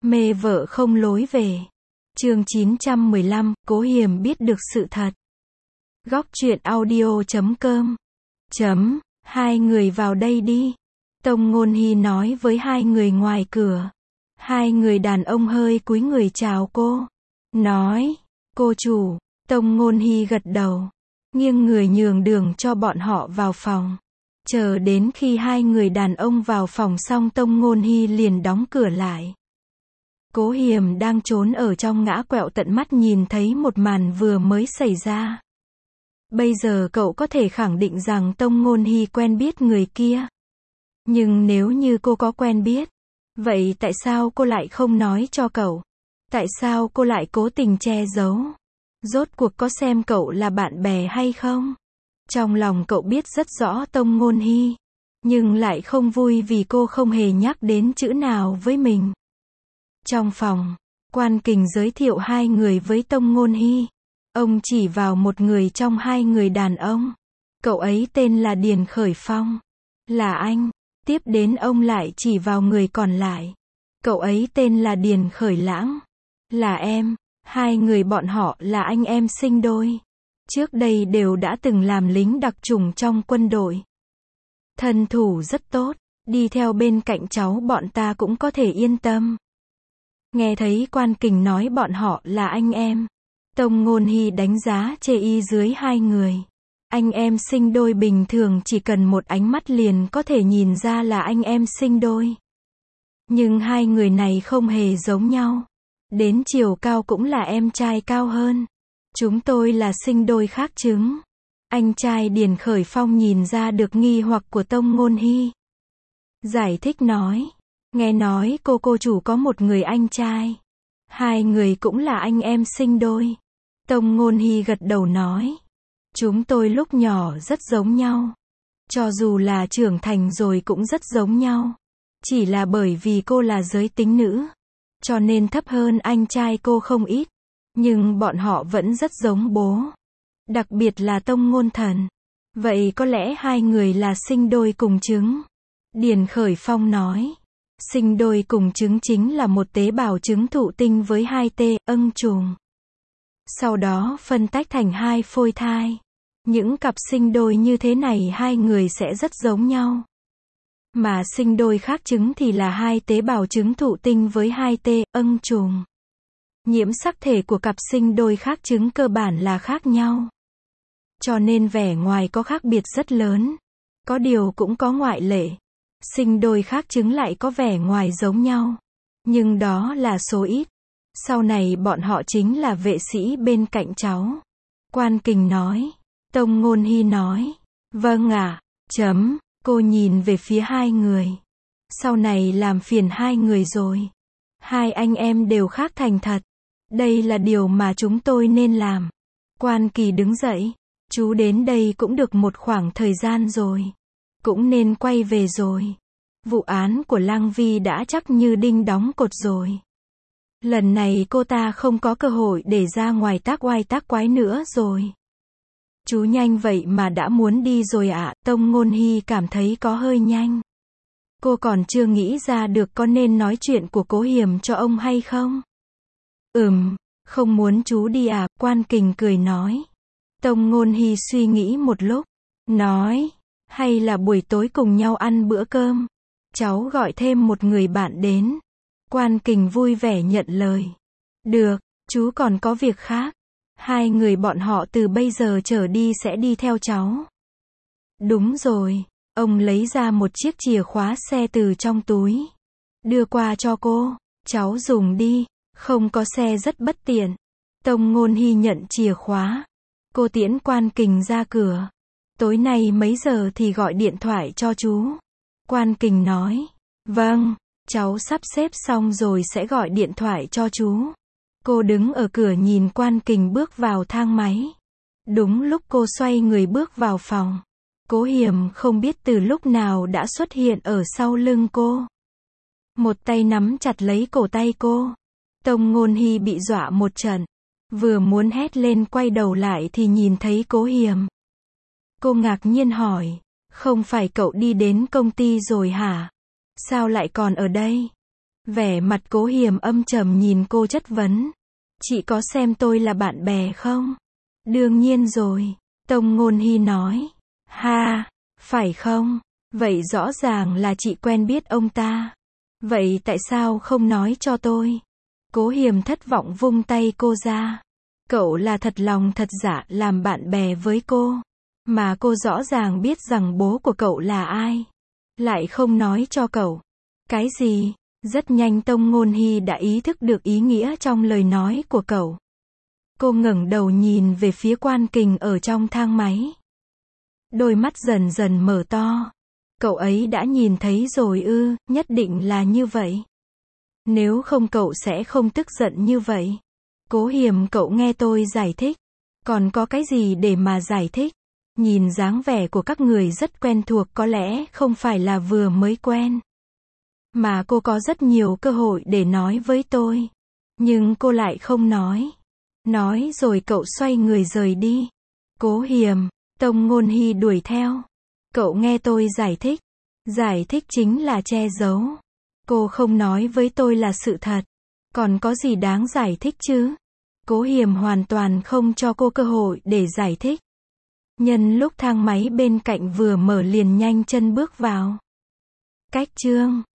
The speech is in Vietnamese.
Mê vợ không lối về. Chương 915, Cố Hiềm biết được sự thật. Góc truyện audio.com. Hai người vào đây đi. Tông Ngôn Hy nói với hai người ngoài cửa. Hai người đàn ông hơi cúi người chào cô. Nói, cô chủ. Tông Ngôn Hy gật đầu. Nghiêng người nhường đường cho bọn họ vào phòng. Chờ đến khi hai người đàn ông vào phòng xong Tông Ngôn Hy liền đóng cửa lại. Cố Hiềm đang trốn ở trong ngã quẹo tận mắt nhìn thấy một màn vừa mới xảy ra. Bây giờ cậu có thể khẳng định rằng Tông Ngôn Hy quen biết người kia. Nhưng nếu như cô có quen biết, vậy tại sao cô lại không nói cho cậu? Tại sao cô lại cố tình che giấu? Rốt cuộc có xem cậu là bạn bè hay không? Trong lòng cậu biết rất rõ Tông Ngôn Hy, nhưng lại không vui vì cô không hề nhắc đến chữ nào với mình. Trong phòng, Quan Kình giới thiệu hai người với Tông Ngôn Hy. Ông chỉ vào một người trong hai người đàn ông. Cậu ấy tên là Điền Khởi Phong. Là anh. Tiếp đến ông lại chỉ vào người còn lại. Cậu ấy tên là Điền Khởi Lãng. Là em. Hai người bọn họ là anh em sinh đôi. Trước đây đều đã từng làm lính đặc chủng trong quân đội. Thân thủ rất tốt. Đi theo bên cạnh cháu bọn ta cũng có thể yên tâm. Nghe thấy Quan Kình nói bọn họ là anh em. Tông Ngôn Hy đánh giá chê y dưới hai người. Anh em sinh đôi bình thường chỉ cần một ánh mắt liền có thể nhìn ra là anh em sinh đôi. Nhưng hai người này không hề giống nhau. Đến chiều cao cũng là em trai cao hơn. Chúng tôi là sinh đôi khác chứng. Anh trai Điền Khởi Phong nhìn ra được nghi hoặc của Tông Ngôn Hy. Giải thích nói. Nghe nói cô chủ có một người anh trai. Hai người cũng là anh em sinh đôi. Tông Ngôn Hy gật đầu nói. Chúng tôi lúc nhỏ rất giống nhau. Cho dù là trưởng thành rồi cũng rất giống nhau. Chỉ là bởi vì cô là giới tính nữ. Cho nên thấp hơn anh trai cô không ít. Nhưng bọn họ vẫn rất giống bố. Đặc biệt là Tông Ngôn Thần. Vậy có lẽ hai người là sinh đôi cùng trứng. Điền Khởi Phong nói. Sinh đôi cùng trứng chính là một tế bào trứng thụ tinh với hai âng trùng. Sau đó phân tách thành hai phôi thai. Những cặp sinh đôi như thế này hai người sẽ rất giống nhau. Mà sinh đôi khác trứng thì là hai tế bào trứng thụ tinh với hai âng trùng. Nhiễm sắc thể của cặp sinh đôi khác trứng cơ bản là khác nhau. Cho nên vẻ ngoài có khác biệt rất lớn. Có điều cũng có ngoại lệ. Sinh đôi khác trứng lại có vẻ ngoài giống nhau. Nhưng đó là số ít. Sau này bọn họ chính là vệ sĩ bên cạnh cháu. Quan Kình nói. Tông Ngôn Hy nói. Vâng ạ. Cô nhìn về phía hai người. Sau này làm phiền hai người rồi. Hai anh em đều khác thành thật. Đây là điều mà chúng tôi nên làm. Quan Kỳ đứng dậy. Chú đến đây cũng được một khoảng thời gian rồi. Cũng nên quay về rồi. Vụ án của Lang Vi đã chắc như đinh đóng cột rồi. Lần này cô ta không có cơ hội để ra ngoài tác oai tác quái nữa rồi. Chú nhanh vậy mà đã muốn đi rồi ạ. Tông Ngôn Hy cảm thấy có hơi nhanh. Cô còn chưa nghĩ ra được có nên nói chuyện của Cố Hiềm cho ông hay không. Không muốn chú đi à. Quan Kình cười nói. Tông Ngôn Hy suy nghĩ một lúc. Nói. Hay là buổi tối cùng nhau ăn bữa cơm. Cháu gọi thêm một người bạn đến. Quan Kình vui vẻ nhận lời. Được, chú còn có việc khác. Hai người bọn họ từ bây giờ trở đi sẽ đi theo cháu. Đúng rồi. Ông lấy ra một chiếc chìa khóa xe từ trong túi. Đưa qua cho cô. Cháu dùng đi. Không có xe rất bất tiện. Tông Ngôn Hy nhận chìa khóa. Cô tiễn Quan Kình ra cửa. Tối nay mấy giờ thì gọi điện thoại cho chú. Quan Kình nói. Vâng, cháu sắp xếp xong rồi sẽ gọi điện thoại cho chú. Cô đứng ở cửa nhìn Quan Kình bước vào thang máy. Đúng lúc cô xoay người bước vào phòng. Cố Hiềm không biết từ lúc nào đã xuất hiện ở sau lưng cô. Một tay nắm chặt lấy cổ tay cô. Tông Ngôn Hy bị dọa một trận. Vừa muốn hét lên quay đầu lại thì nhìn thấy Cố Hiềm. Cô ngạc nhiên hỏi. Không phải cậu đi đến công ty rồi hả? Sao lại còn ở đây? Vẻ mặt Cố Hiềm âm trầm nhìn cô chất vấn. Chị có xem tôi là bạn bè không? Đương nhiên rồi. Tông Ngôn Hy nói. Ha, phải không? Vậy rõ ràng là chị quen biết ông ta. Vậy tại sao không nói cho tôi? Cố Hiềm thất vọng vung tay cô ra. Cậu là thật lòng thật dạ làm bạn bè với cô. Mà cô rõ ràng biết rằng bố của cậu là ai. Lại không nói cho cậu. Cái gì? Rất nhanh Tông Ngôn Hy đã ý thức được ý nghĩa trong lời nói của cậu. Cô ngẩng đầu nhìn về phía Quan Kình ở trong thang máy. Đôi mắt dần dần mở to. Cậu ấy đã nhìn thấy rồi ư, nhất định là như vậy. Nếu không cậu sẽ không tức giận như vậy. Cố Hiềm, cậu nghe tôi giải thích. Còn có cái gì để mà giải thích? Nhìn dáng vẻ của các người rất quen thuộc, có lẽ không phải là vừa mới quen. Mà cô có rất nhiều cơ hội để nói với tôi. Nhưng cô lại không nói. Nói rồi cậu xoay người rời đi. Cố Hiềm, Tông Ngôn Hy đuổi theo. Cậu nghe tôi giải thích. Giải thích chính là che giấu. Cô không nói với tôi là sự thật. Còn có gì đáng giải thích chứ? Cố Hiềm hoàn toàn không cho cô cơ hội để giải thích. Nhân lúc thang máy bên cạnh vừa mở liền nhanh chân bước vào. Cách chương